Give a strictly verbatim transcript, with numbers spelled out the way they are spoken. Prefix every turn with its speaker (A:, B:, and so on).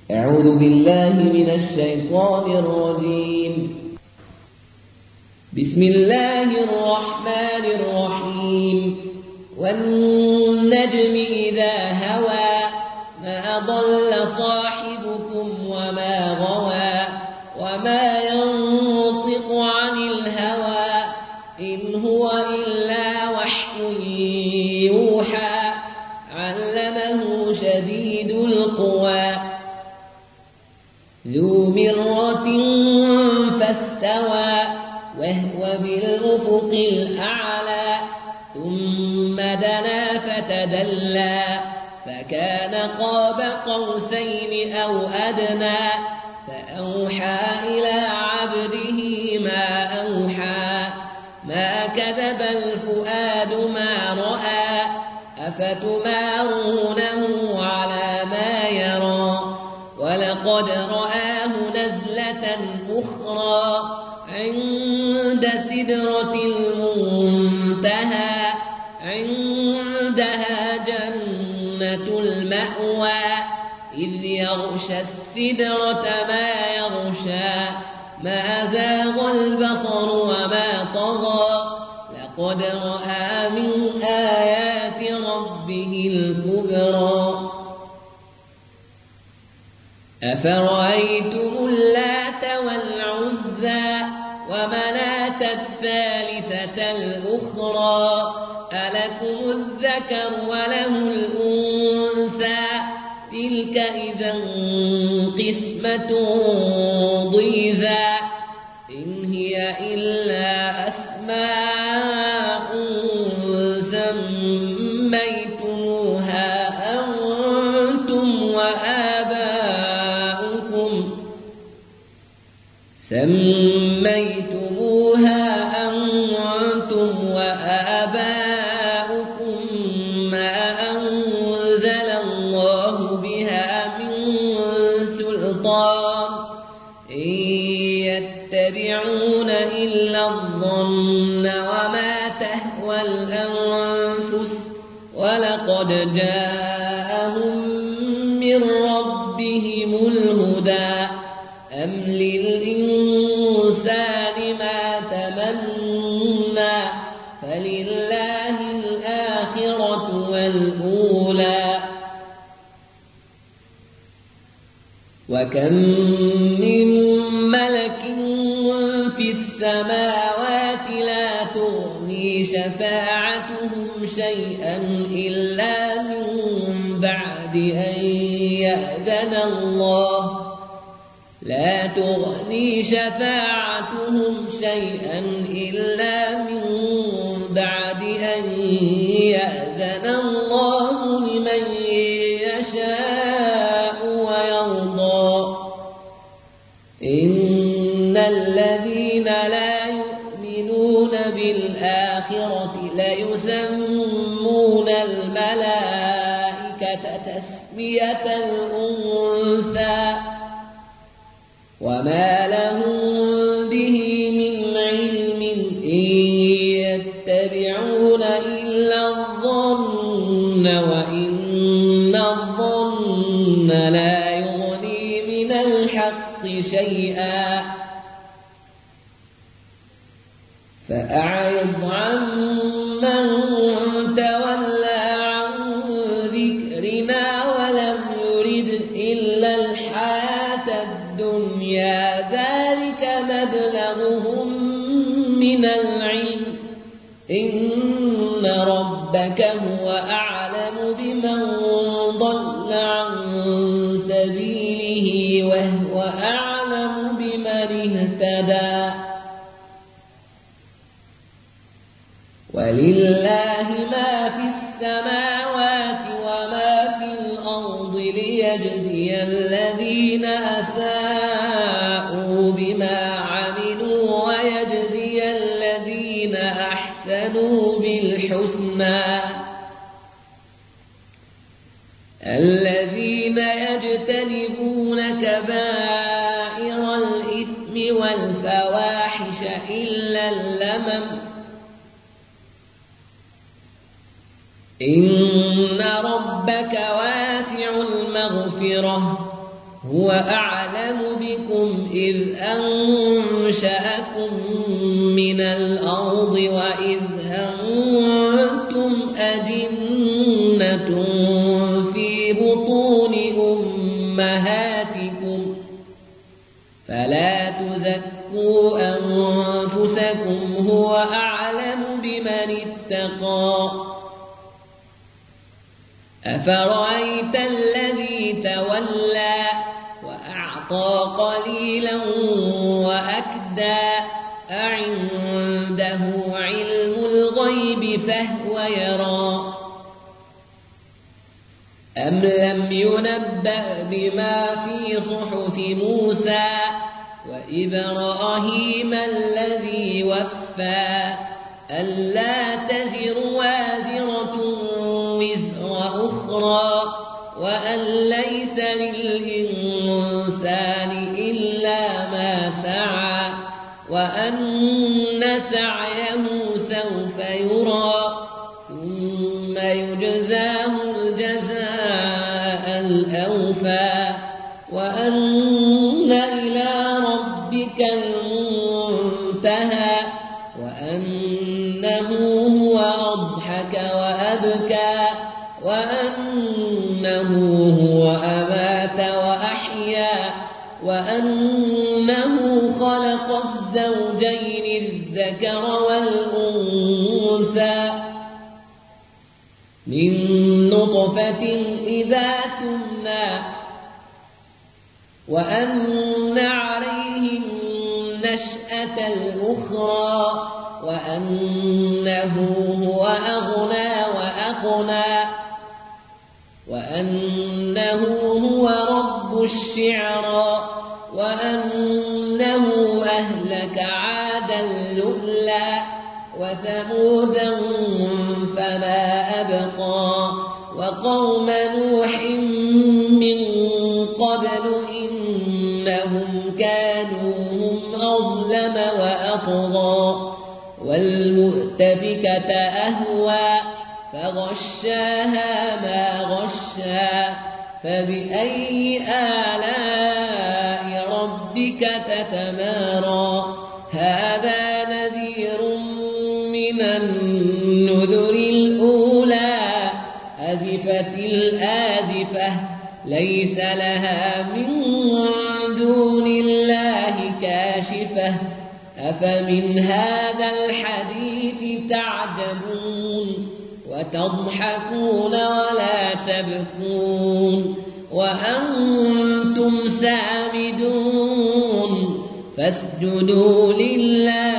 A: أعوذ بالله من الشيطان الرجيم. بسم الله الرحمن الرحيم. والنجم إذا هوى ما ضل صاحبكم وما غوى وما ينطق عن الهوى إن هو إلا وحي يوحى علمه شديد القوى ذو مرة فاستوى وهو بالأفق الأعلى ثم دنا فتدلى فكان قاب قوسين أو أدنى فأوحى إلى عبده ما أوحى ما كذب الفؤاد ما رأى أفتمارونه على ما يرى ولقد رآه نزلة أخرى عند سدرة المنتهى عندها جنة المأوى إذ يغشى السدرة ما يغشى ما زاغ البصر وما طغى لقد رأى من آيات ربه الكبرى أفرأيتم اللات والعزى ومناة الثالثة الأخرى ألكم الذكر وله الأنثى تلك إذا قسمة ضيزى إن هي إلا أسماء سميتموها أنتم وآباؤكم سميتموها أنتم وآباؤكم ما أنزل الله بها من سلطان إن يتبعون إلا الظن وما تهوى الأنفس ولقد جاءهم من ربهم الهدى أم للإنسان ما تمنى فلله الآخرة والأولى وكم من ملك في السماوات لا تغني شفاعتهم شيئا إلا من بعد أن يأذن الله لا تغني شفاعتهم شيئا إلا من بعد أن يأذن الله لمن يشاء ويرضى إن الذين لا يؤمنون بالآخرة ليسمون الملائكة تسمية الأنثى وما لهم به من علم إن يتبعون إلا الظن وإن الظن لا يغني من الحق شيئا فأعرض عمن تولى عن ذكرنا ولم يرد إلا الحياة الدنيا ذلك مبلغهم من العلم إن ربك هو أعلم بمن ضل عن سبيله وهو أعلم بمن اهتدى ولله ما في السماوات وما في الأرض ليجزي الذين أساءوا بما عملوا ويجزي الذين أحسنوا بالحسنى الذين يجتنبون كبائر الإثم والفواحش إلا اللمم إن ربك واسع المغفرة هو أعلم بكم إذ أنشأكم من الأرض وإذ أنتم أجنة في بطون أمهاتكم فلا تزكوا أنفسكم هو أعلم بمن اتقى أفرأيت الذي تولى وأعطى قليلا وأكدى أعنده علم الغيب فهو يرى أم لم ينبأ بما في صحف موسى وإبراهيم الذي وفى ألا تزر وازرة وزر أخرى وأن ليس للإنسان إلا ما سعى وأن سعيه سوف يرى ثم يجزاه الجزاء الأوفى وأن إلى ربك المنتهى وأنه هو أضحك وأبكى وأنه هو أمات وأحيا وأنه خلق الزوجين الذكر والأنثى من نطفة إذا تمنى وأن عليه النشأة الأخرى وأنه هو أغنى وأقنى وأنه هو رب الشعرى وأنه أهلك عادا لؤلا وثمودا فما أبقى وقوم نوح من قبل إنهم كانوا هم أظلم وأطغى والمؤتفكة أهوى فغشاها ما غشا فبأي آلاء ربك تتمارى هذا نذير من النذر الأولى أزفت الآزفة ليس لها من دون الله كاشفة أفمن هذا الحديث تعجبون وتضحكون ولا تبكون وأنتم سامدون فاسجدوا لله